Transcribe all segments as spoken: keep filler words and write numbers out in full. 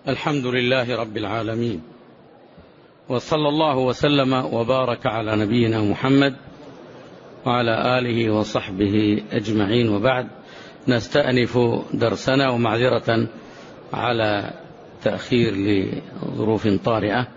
الحمد لله رب العالمين، وصلى الله وسلم وبارك على نبينا محمد وعلى آله وصحبه أجمعين، وبعد. نستأنف درسنا، ومعذرة على تأخير لظروف طارئة،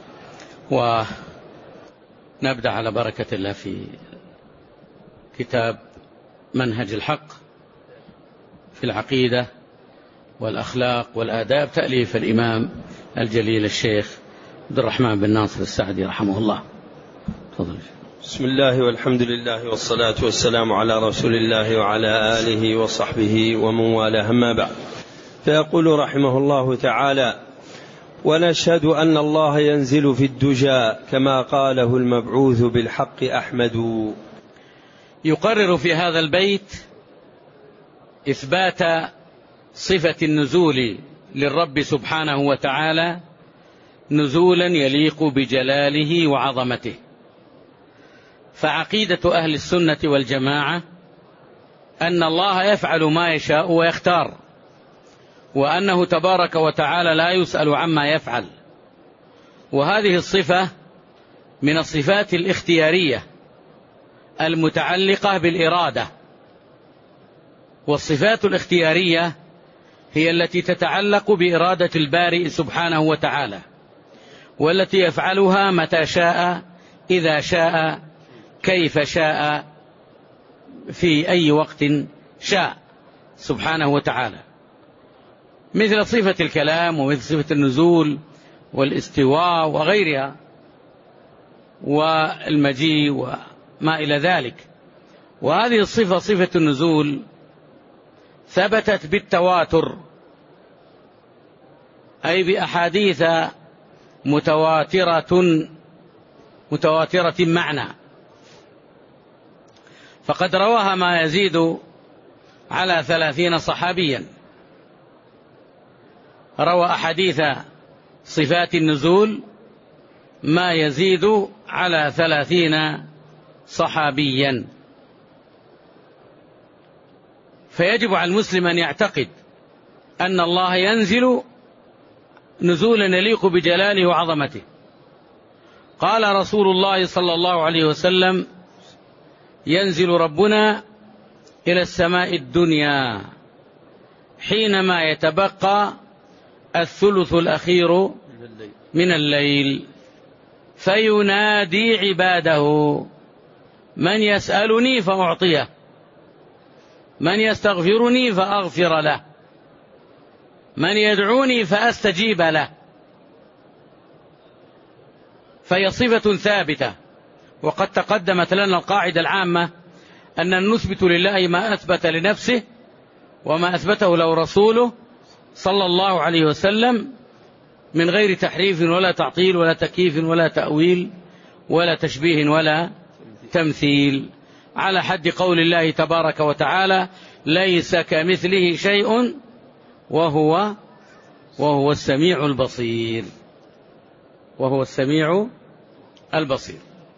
ونبدأ على بركة الله في كتاب منهج الحق في العقيدة والأخلاق والآداب، تأليف الإمام الجليل الشيخ عبد الرحمن بن ناصر السعدي رحمه الله. تفضل. بسم الله والحمد لله والصلاة والسلام على رسول الله وعلى آله وصحبه ومن والاه، أما بعد. فيقول رحمه الله تعالى: ونشهد أن الله ينزل في الدجى كما قاله المبعوث بالحق أحمد. يقرر في هذا البيت إثبات صفة النزول للرب سبحانه وتعالى نزولا يليق بجلاله وعظمته. فعقيدة أهل السنة والجماعة أن الله يفعل ما يشاء ويختار، وأنه تبارك وتعالى لا يسأل عما يفعل، وهذه الصفة من الصفات الاختيارية المتعلقة بالإرادة. والصفات الاختيارية هي التي تتعلق بإرادة البارئ سبحانه وتعالى، والتي يفعلها متى شاء، إذا شاء، كيف شاء، في أي وقت شاء سبحانه وتعالى، مثل صفة الكلام ومثل صفة النزول والاستواء وغيرها والمجيء وما إلى ذلك. وهذه الصفة، صفة النزول، ثبتت بالتواتر، أي بأحاديث متواترة متواترة معنى، فقد رواها ما يزيد على ثلاثين صحابيا، روى أحاديث صفات النزول ما يزيد على ثلاثين صحابيا. فيجب على المسلم أن يعتقد أن الله ينزل نزولا يليق بجلاله وعظمته. قال رسول الله صلى الله عليه وسلم: ينزل ربنا إلى السماء الدنيا حينما يتبقى الثلث الأخير من الليل، فينادي عباده: من يسألني فأعطيه، من يستغفرني فأغفر له، من يدعوني فأستجيب له. فهي صفة ثابتة، وقد تقدمت لنا القاعدة العامة أن نثبت لله ما أثبت لنفسه وما أثبته له رسوله صلى الله عليه وسلم، من غير تحريف ولا تعطيل ولا تكييف ولا تأويل ولا تشبيه ولا تمثيل، على حد قول الله تبارك وتعالى: ليس كمثله شيء وهو وهو السميع البصير وهو السميع البصير.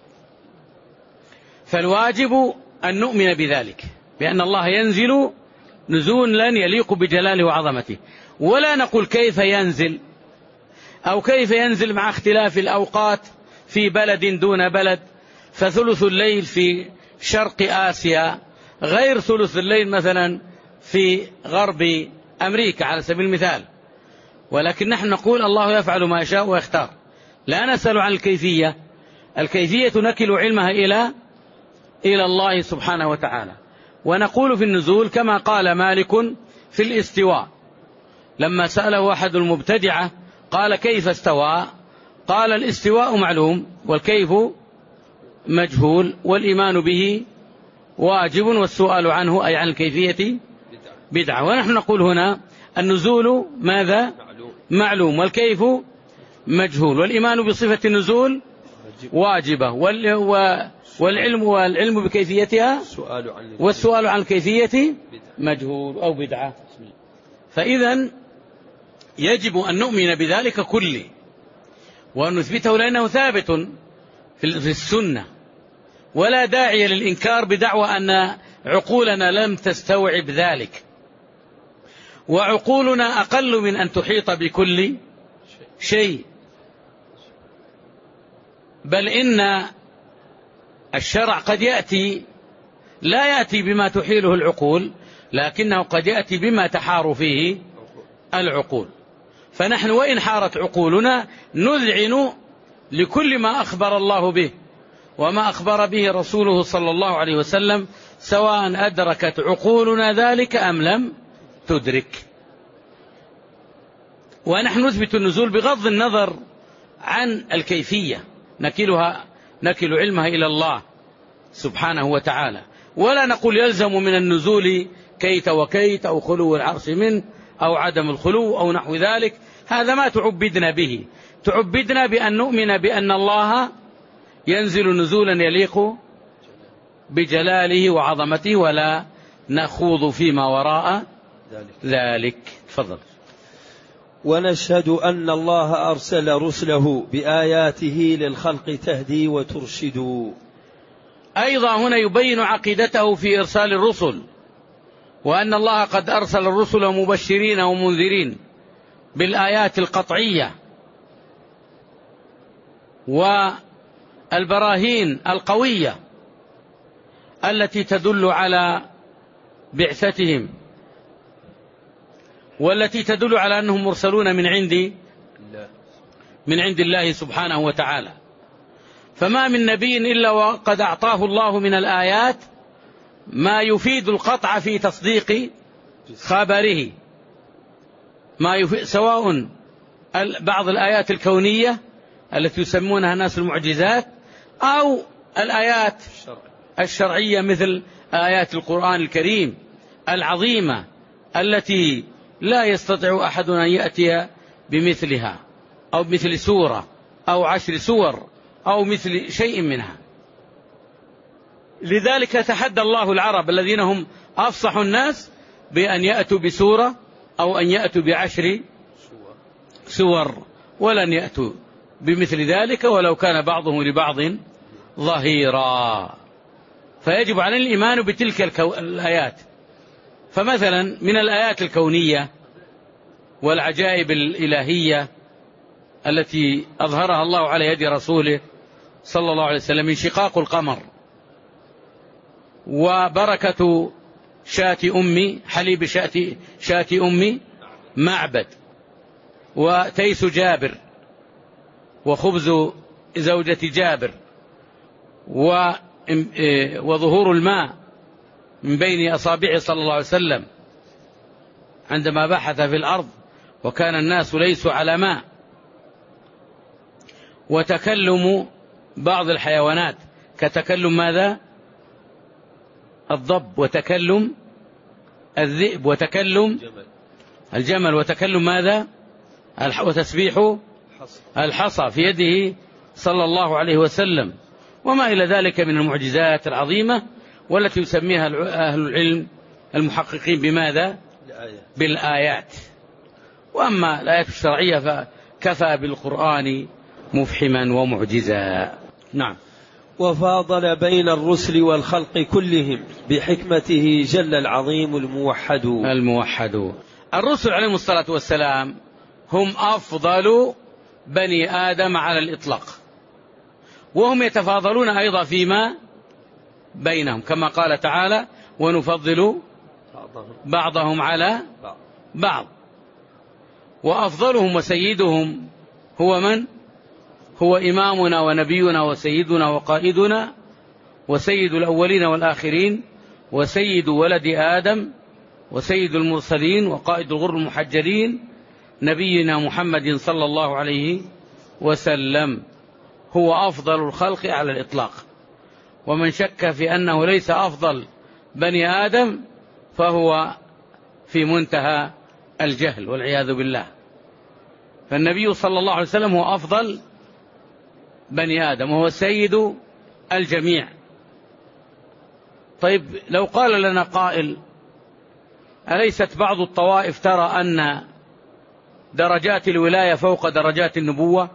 فالواجب أن نؤمن بذلك، بأن الله ينزل نزولا يليق بجلاله وعظمته، ولا نقول كيف ينزل أو كيف ينزل مع اختلاف الأوقات في بلد دون بلد، فثلث الليل في شرق آسيا غير ثلث الليل مثلا في غرب أمريكا على سبيل المثال. ولكن نحن نقول الله يفعل ما يشاء ويختار، لا نسأل عن الكيفية. الكيفية نكل علمها إلى إلى الله سبحانه وتعالى. ونقول في النزول كما قال مالك في الاستواء، لما سأله أحد المبتدعة قال: كيف استوى؟ قال: الاستواء معلوم، والكيف مجهول، والإيمان به واجب، والسؤال عنه أي عن الكيفية بدعة. ونحن نقول هنا النزول ماذا؟ معلوم، والكيف مجهول، والإيمان بصفة النزول واجبة، والعلم والعلم بكيفيتها والسؤال عن الكيفية مجهول أو بدعة. فإذا يجب أن نؤمن بذلك كله وأن نثبته، لأنه ثابت في السنة، ولا داعي للإنكار بدعوى أن عقولنا لم تستوعب ذلك. وعقولنا أقل من أن تحيط بكل شيء، بل إن الشرع قد يأتي لا يأتي بما تحيله العقول، لكنه قد يأتي بما تحار فيه العقول. فنحن وإن حارت عقولنا نذعن لكل ما أخبر الله به وما أخبر به رسوله صلى الله عليه وسلم، سواء أدركت عقولنا ذلك أم لم تدرك. ونحن نثبت النزول بغض النظر عن الكيفية، نكلها نكل علمها إلى الله سبحانه وتعالى، ولا نقول يلزم من النزول كيت وكيت أو خلو العرش منه أو عدم الخلو أو نحو ذلك. هذا ما تعبدنا به، تعبدنا بأن نؤمن بأن الله ينزل نزولا يليق بجلاله وعظمته، ولا نخوض فيما وراء ذلك. تفضل. ونشهد أن الله أرسل رسله بآياته للخلق تهدي وترشد. أيضا هنا يبين عقيدته في إرسال الرسل، وأن الله قد أرسل الرسل مبشرين ومنذرين بالآيات القطعية والبراهين القوية التي تدل على بعثتهم، والتي تدل على أنهم مرسلون من عند من عند الله سبحانه وتعالى. فما من نبي إلا وقد أعطاه الله من الآيات ما يفيد القطع في تصديق خبره، ما يفيد، سواء بعض الآيات الكونية التي يسمونها الناس المعجزات، أو الآيات الشرعية مثل آيات القرآن الكريم العظيمة التي لا يستطيع أحد أن يأتي بمثلها، أو مثل سورة أو عشر سور أو مثل شيء منها. لذلك تحدى الله العرب الذين هم أفصح الناس بأن يأتوا بسورة أو أن يأتوا بعشر سور، ولن يأتوا بمثل ذلك ولو كان بعضهم لبعض ظهيرا. فيجب علينا الإيمان بتلك الكو... الآيات. فمثلا من الآيات الكونية والعجائب الإلهية التي أظهرها الله على يد رسوله صلى الله عليه وسلم انشقاق القمر، وبركة شاة أمي حليب شاة, شاة أمي معبد، وتيس جابر، وخبز زوجة جابر، وظهور الماء من بين أصابعه صلى الله عليه وسلم عندما بحث في الأرض وكان الناس ليسوا على ماء، وتكلم بعض الحيوانات كتكلم ماذا؟ الضب، وتكلم الذئب، وتكلم الجمل، وتكلم ماذا؟ وتسبيح الحصى في يده صلى الله عليه وسلم، وما إلى ذلك من المعجزات العظيمة والتي يسميها أهل العلم المحققين بماذا؟ بالآيات. وأما الآيات الشرعية فكفى بالقرآن مفحما ومعجزا. نعم. وفاضل بين الرسل والخلق كلهم بحكمته جل العظيم الموحد. الموحد. الرسل عليهم الصلاة والسلام هم أفضل بني آدم على الإطلاق، وهم يتفاضلون أيضا فيما بينهم، كما قال تعالى ونفضل بعضهم على بعض. وأفضلهم وسيدهم هو من؟ هو إمامنا ونبينا وسيدنا وقائدنا وسيد الأولين والآخرين وسيد ولد آدم وسيد المرسلين وقائد الغر المحجلين نبينا محمد صلى الله عليه وسلم. هو أفضل الخلق على الإطلاق، ومن شك في أنه ليس أفضل بني آدم فهو في منتهى الجهل والعياذ بالله. فالنبي صلى الله عليه وسلم هو أفضل بني آدم وهو سيد الجميع. طيب لو قال لنا قائل أليست بعض الطوائف ترى أن درجات الولاية فوق درجات النبوة؟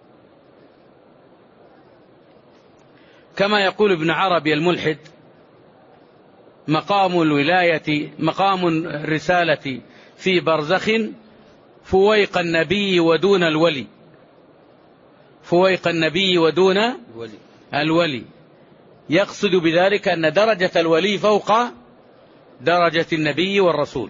كما يقول ابن عربي الملحد مقام الولاية مقام الرسالة في برزخ فويق النبي ودون الولي، فويق النبي ودون الولي، يقصد بذلك أن درجة الولي فوق درجة النبي والرسول.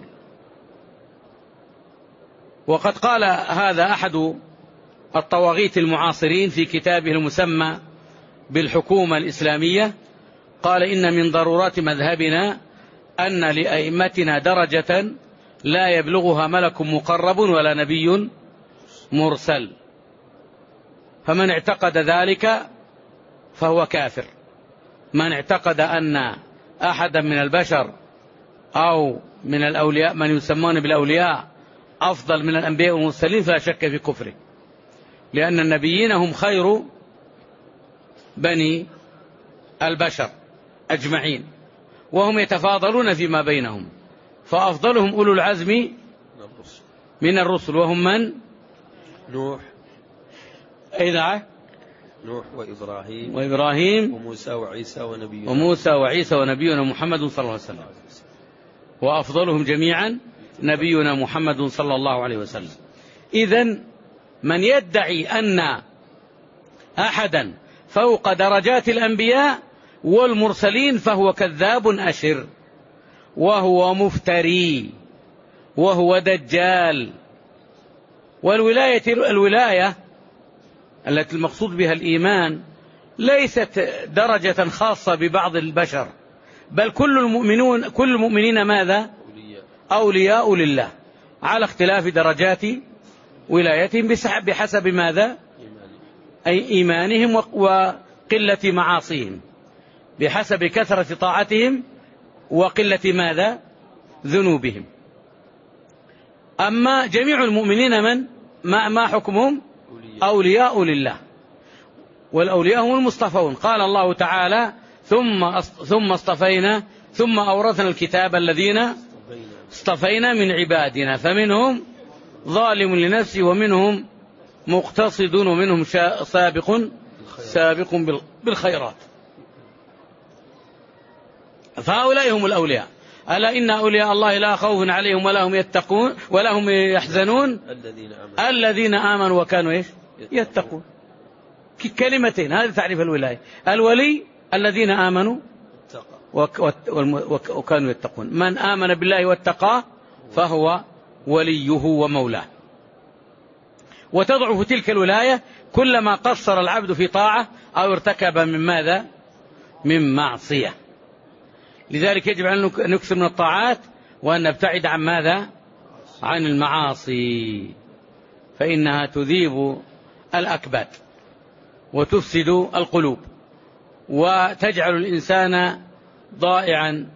وقد قال هذا أحد الطواغيت المعاصرين في كتابه المسمى بالحكومة الإسلامية، قال إن من ضرورات مذهبنا أن لأئمتنا درجة لا يبلغها ملك مقرب ولا نبي مرسل، فمن اعتقد ذلك فهو كافر. من اعتقد أن أحدا من البشر أو من الأولياء من يسمون بالأولياء أفضل من الأنبياء والمرسلين فلا شك في كفره، لأن النبيين هم خير بني البشر أجمعين، وهم يتفاضلون فيما بينهم، فأفضلهم أولو العزم من الرسل، وهم من؟ نوح إذا نوح وإبراهيم وإبراهيم وموسى وعيسى ونبينا وموسى وعيسى ونبينا محمد صلى الله عليه وسلم، وأفضلهم جميعا نبينا محمد صلى الله عليه وسلم. إذن من يدعي أن أحدا فوق درجات الأنبياء والمرسلين فهو كذاب أشر، وهو مفتري، وهو دجال. والولاية الولاية التي المقصود بها الإيمان ليست درجة خاصة ببعض البشر، بل كل المؤمنون كل المؤمنين ماذا؟ أولياء لله، على اختلاف درجات ولايتهم بحسب ماذا؟ أي إيمانهم وقلة معاصيهم، بحسب كثرة طاعتهم وقلة ماذا؟ ذنوبهم. أما جميع المؤمنين من ما, ما حكمهم؟ أولياء لله، والأولياء هم المصطفون. قال الله تعالى ثم ثم اصطفينا ثم أورثنا الكتاب الذين اصطفينا من عبادنا فمنهم ظالم لنفسه ومنهم مقتصد ومنهم سابق سابق بالخيرات. فهؤلاء هم الأولياء. ألا إن أولياء الله لا خوف عليهم ولا هم يتقون ولا هم يحزنون الذين آمنوا وكانوا إيش؟ يتقون. كلمتين، هذا تعريف الولاية. الولي الذين آمنوا وكانوا يتقون. من آمن بالله واتقاه فهو وليه ومولاه. وتضعف تلك الولاية كلما قصر العبد في طاعة أو ارتكب من ماذا؟ من معصية. لذلك يجب أن نكثر من الطاعات وأن نبتعد عن ماذا؟ عن المعاصي، فإنها تذيب الأكباد وتفسد القلوب وتجعل الإنسان ضائعا.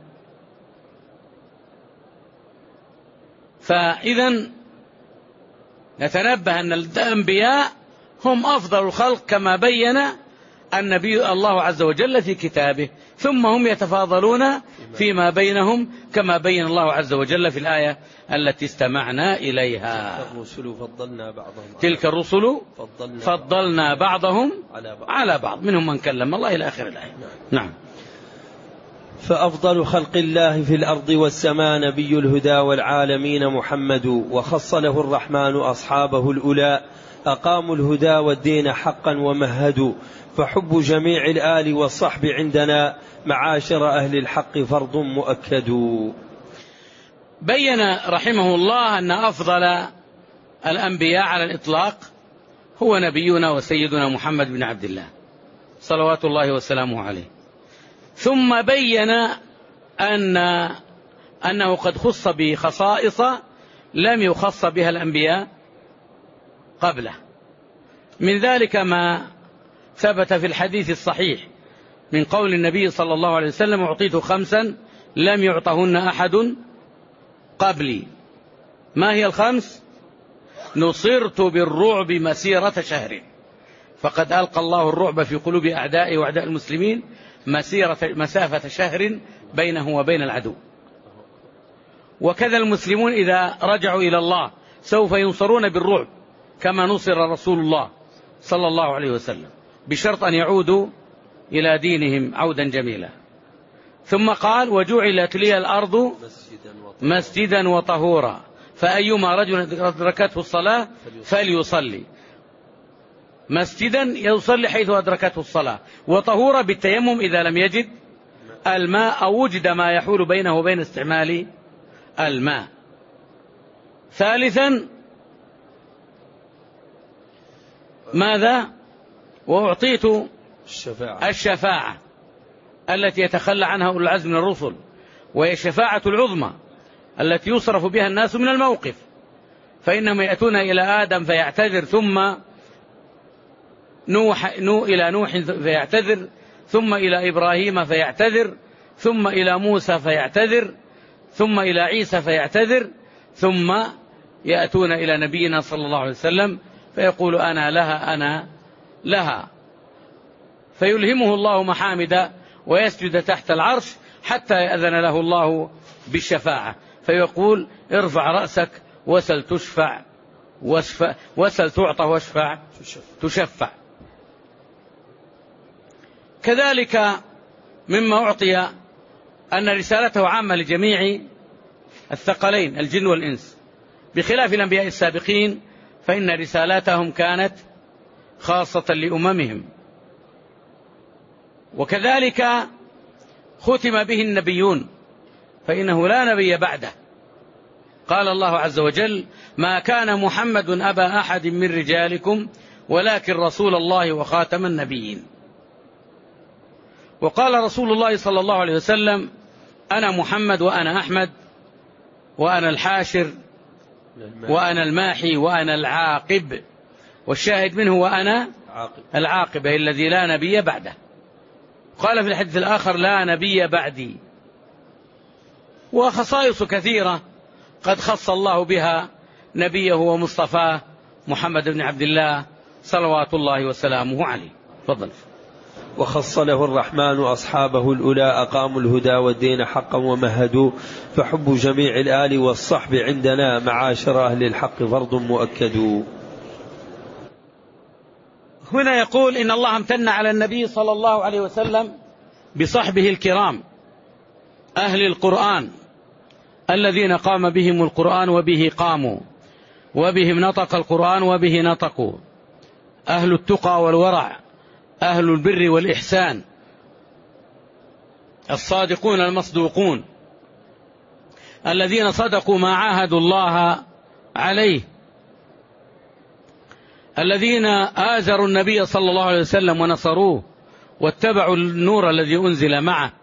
فإذا نتنبه أن الأنبياء هم أفضل الخلق كما بين النبي الله عز وجل في كتابه، ثم هم يتفاضلون فيما بينهم كما بين الله عز وجل في الآية التي استمعنا إليها. تلك الرسل فضلنا بعضهم على بعض منهم من كلم الله إلى آخر الآية. نعم. فأفضل خلق الله في الأرض والسماء نبي الهدى والعالمين محمد، وخص له الرحمن أصحابه الأولى أقاموا الهدى والدين حقا ومهدوا، فحب جميع الآل والصحب عندنا معاشر أهل الحق فرض مؤكد. بين رحمه الله أن أفضل الأنبياء على الإطلاق هو نبينا وسيدنا محمد بن عبد الله صلوات الله وسلامه عليه، ثم بين أن أنه قد خص بخصائص لم يخص بها الأنبياء قبله. من ذلك ما ثبت في الحديث الصحيح من قول النبي صلى الله عليه وسلم أعطيت خمسا لم يعطهن أحد قبلي. ما هي الخمس؟ نصرت بالرعب مسيرة شهر، فقد ألقى الله الرعب في قلوب أعدائي وأعداء المسلمين مسيرة مسافة شهر بينه وبين العدو. وكذا المسلمون إذا رجعوا إلى الله سوف ينصرون بالرعب كما نصر رسول الله صلى الله عليه وسلم، بشرط أن يعودوا إلى دينهم عودا جميلا. ثم قال وجعلت لي الأرض مسجدا وطهورا، فأيما رجل أدركته الصلاة فليصلي مسجدا يصلي حيث أدركته الصلاة، وطهورا بالتيمم إذا لم يجد الماء أو وجد ما يحول بينه وبين استعمال الماء. ثالثا ماذا؟ وأعطيت الشفاعة, الشفاعة التي يتخلى عنها أولو العزم من الرسل، وهي الشفاعة العظمى التي يصرف بها الناس من الموقف، فإنهم يأتون إلى آدم فيعتذر، ثم نوح نو إلى نوح فيعتذر، ثم إلى إبراهيم فيعتذر، ثم إلى موسى فيعتذر، ثم إلى عيسى فيعتذر، ثم يأتون إلى نبينا صلى الله عليه وسلم فيقول أنا لها أنا لها، فيلهمه الله محامد ويسجد تحت العرش حتى يأذن له الله بالشفاعة، فيقول ارفع رأسك وسل تشفع واشفع وسل تعطى واشفع تشفع. كذلك مما أعطي أن رسالته عامة لجميع الثقلين الجن والإنس، بخلاف الأنبياء السابقين فإن رسالاتهم كانت خاصة لأممهم. وكذلك ختم به النبيون فإنه لا نبي بعده. قال الله عز وجل ما كان محمد أبا أحد من رجالكم ولكن رسول الله وخاتم النبيين. وقال رسول الله صلى الله عليه وسلم أنا محمد وأنا أحمد وأنا الحاشر وأنا الماحي وأنا العاقب، والشاهد منه وأنا العاقب أي الذي لا نبي بعده. قال في الحديث الآخر لا نبي بعدي. وخصائص كثيرة قد خص الله بها نبيه ومصطفاه محمد بن عبد الله صلوات الله وسلامه عليه. تفضل. وخص له الرحمن أصحابه الأولى أقاموا الهدى والدين حقا ومهدوا، فحب جميع الآل والصحب عندنا معاشر أهل الحق فرض مؤكد. هنا يقول إن الله امتن على النبي صلى الله عليه وسلم بصحبه الكرام أهل القرآن الذين قام بهم القرآن وبه قاموا، وبهم نطق القرآن وبه نطقوا، أهل التقى والورع، أهل البر والإحسان، الصادقون المصدوقون الذين صدقوا ما عاهدوا الله عليه، الذين آزروا النبي صلى الله عليه وسلم ونصروه واتبعوا النور الذي أنزل معه.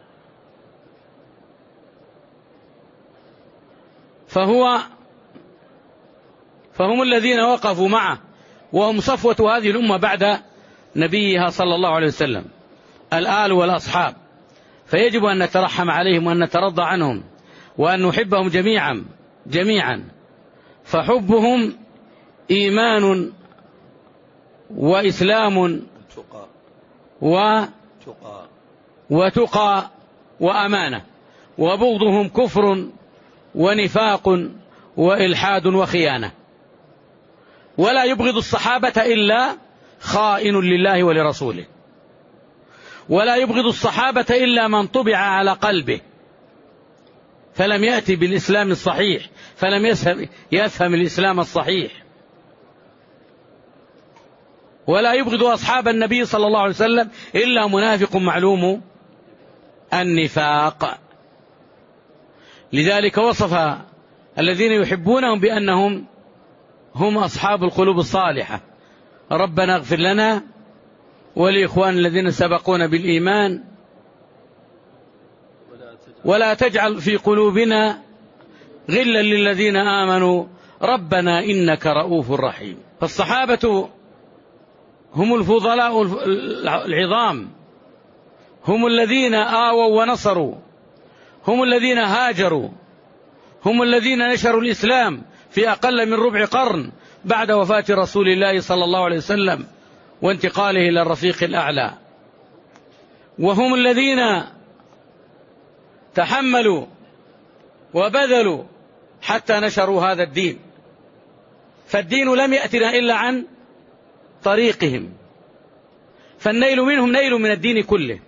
فهو فهم الذين وقفوا معه، وهم صفوة هذه الأمة بعد نبيها صلى الله عليه وسلم، الآل والأصحاب، فيجب أن نترحم عليهم وأن نترضى عنهم وأن نحبهم جميعا جميعا فحبهم إيمان وإسلام وتقى وأمانة، وبغضهم كفر ونفاق وإلحاد وخيانة. ولا يبغض الصحابة إلا خائن لله ولرسوله، ولا يبغض الصحابة إلا من طبع على قلبه فلم يأتي بالإسلام الصحيح، فلم يفهم الإسلام الصحيح. ولا يبغض أصحاب النبي صلى الله عليه وسلم إلا منافق معلوم النفاق. لذلك وصف الذين يحبونهم بأنهم هم أصحاب القلوب الصالحة، ربنا اغفر لنا ولإخوان الذين سبقونا بالإيمان ولا تجعل في قلوبنا غلا للذين آمنوا ربنا إنك رؤوف رحيم. فالصحابة هم الفضلاء العظام، هم الذين آووا ونصروا، هم الذين هاجروا، هم الذين نشروا الإسلام في أقل من ربع قرن بعد وفاة رسول الله صلى الله عليه وسلم وانتقاله إلى الرفيق الأعلى، وهم الذين تحملوا وبذلوا حتى نشروا هذا الدين. فالدين لم يأتنا إلا عن طريقهم، فالنيل منهم نيل من الدين كله،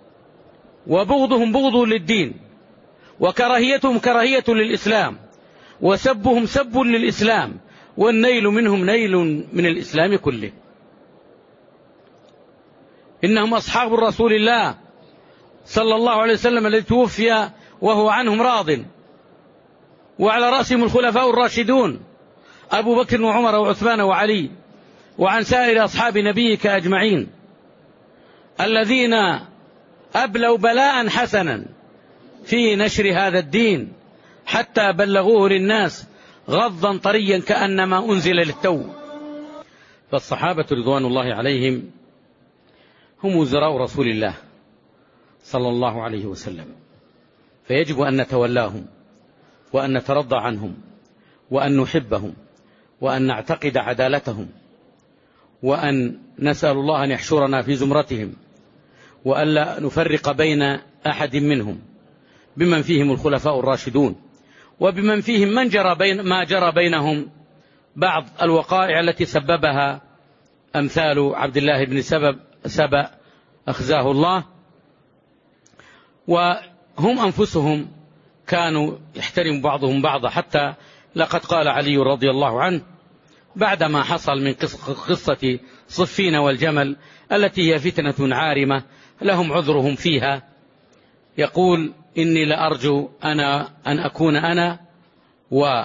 وبغضهم بغض للدين، وكراهيتهم كراهية للإسلام، وسبهم سب للإسلام، والنيل منهم نيل من الإسلام كله. إنهم أصحاب رسول الله صلى الله عليه وسلم الذي توفي وهو عنهم راض، وعلى رأسهم الخلفاء الراشدون أبو بكر وعمر وعثمان وعلي، وعن سائر أصحاب نبيك أجمعين الذين أبلوا بلاء حسنا في نشر هذا الدين حتى بلغوه للناس غضا طريا كأنما أنزل للتو. فالصحابة رضوان الله عليهم هم وزراء رسول الله صلى الله عليه وسلم، فيجب أن نتولاهم وأن نترضى عنهم وأن نحبهم وأن نعتقد عدالتهم وأن نسأل الله أن يحشرنا في زمرتهم، وألا نفرق بين أحد منهم، بمن فيهم الخلفاء الراشدون وبمن فيهم من جرى بين ما جرى بينهم بعض الوقائع التي سببها أمثال عبد الله بن سبب سبأ أخزاه الله. وهم أنفسهم كانوا يحترم بعضهم بعضا، حتى لقد قال علي رضي الله عنه بعدما حصل من قصة صفين والجمل التي هي فتنة عارمة لهم عذرهم فيها، يقول إني لأرجو أنا أن أكون أنا و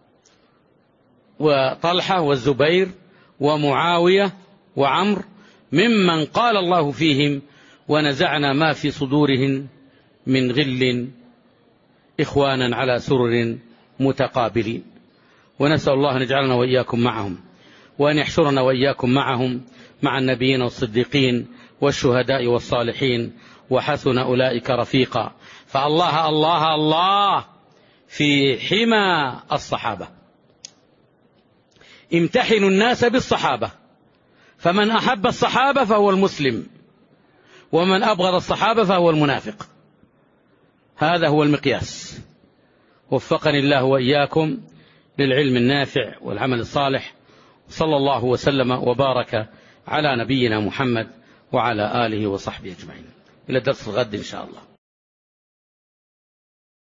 وطلحة والزبير ومعاوية وعمر ممن قال الله فيهم ونزعنا ما في صدورهم من غل إخوانا على سرر متقابلين. ونسأل الله أن يجعلنا وإياكم معهم، وأن يحشرنا وإياكم معهم مع النبيين والصديقين والشهداء والصالحين، وحسن أولئك رفيقا. فالله الله الله في حمى الصحابة. امتحنوا الناس بالصحابة، فمن أحب الصحابة فهو المسلم، ومن أبغض الصحابة فهو المنافق. هذا هو المقياس. وفقني الله وإياكم للعلم النافع والعمل الصالح، صلى الله وسلم وبارك على نبينا محمد وعلى آله وصحبه أجمعين. إلى درس الغد إن شاء الله.